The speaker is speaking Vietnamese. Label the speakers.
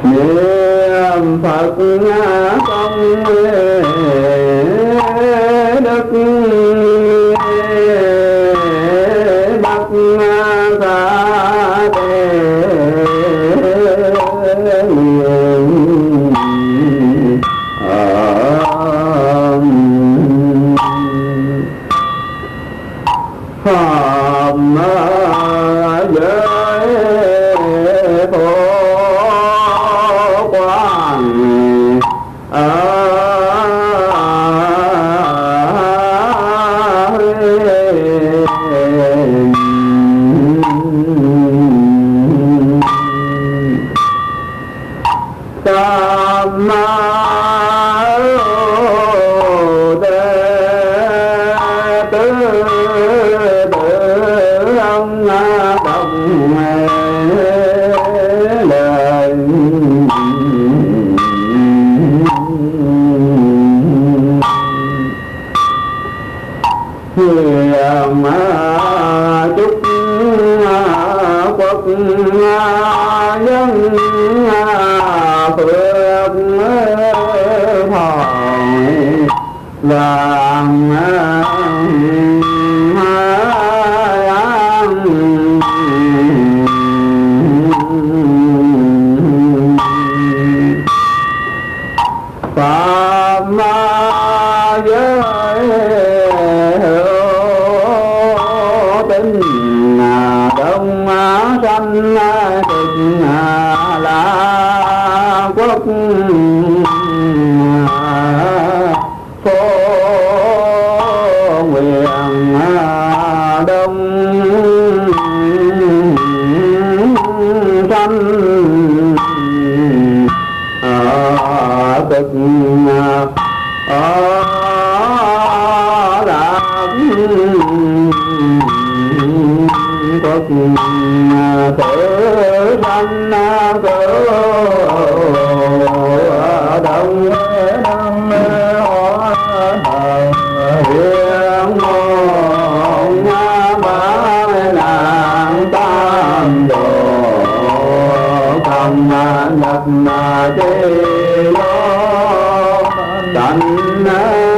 Speaker 1: niệm Phật công đức Bắc Sa Tề Pháp giới phổ quang Tam chúc quốc dân phước thọ vàng Pháp giới tinh đông sanh cực là quốc phổ nguyện đông sanh cực quốc tử sanh cửu đông đông hóa hiện môn ba nạn tam đồ không nhập chi lo tánh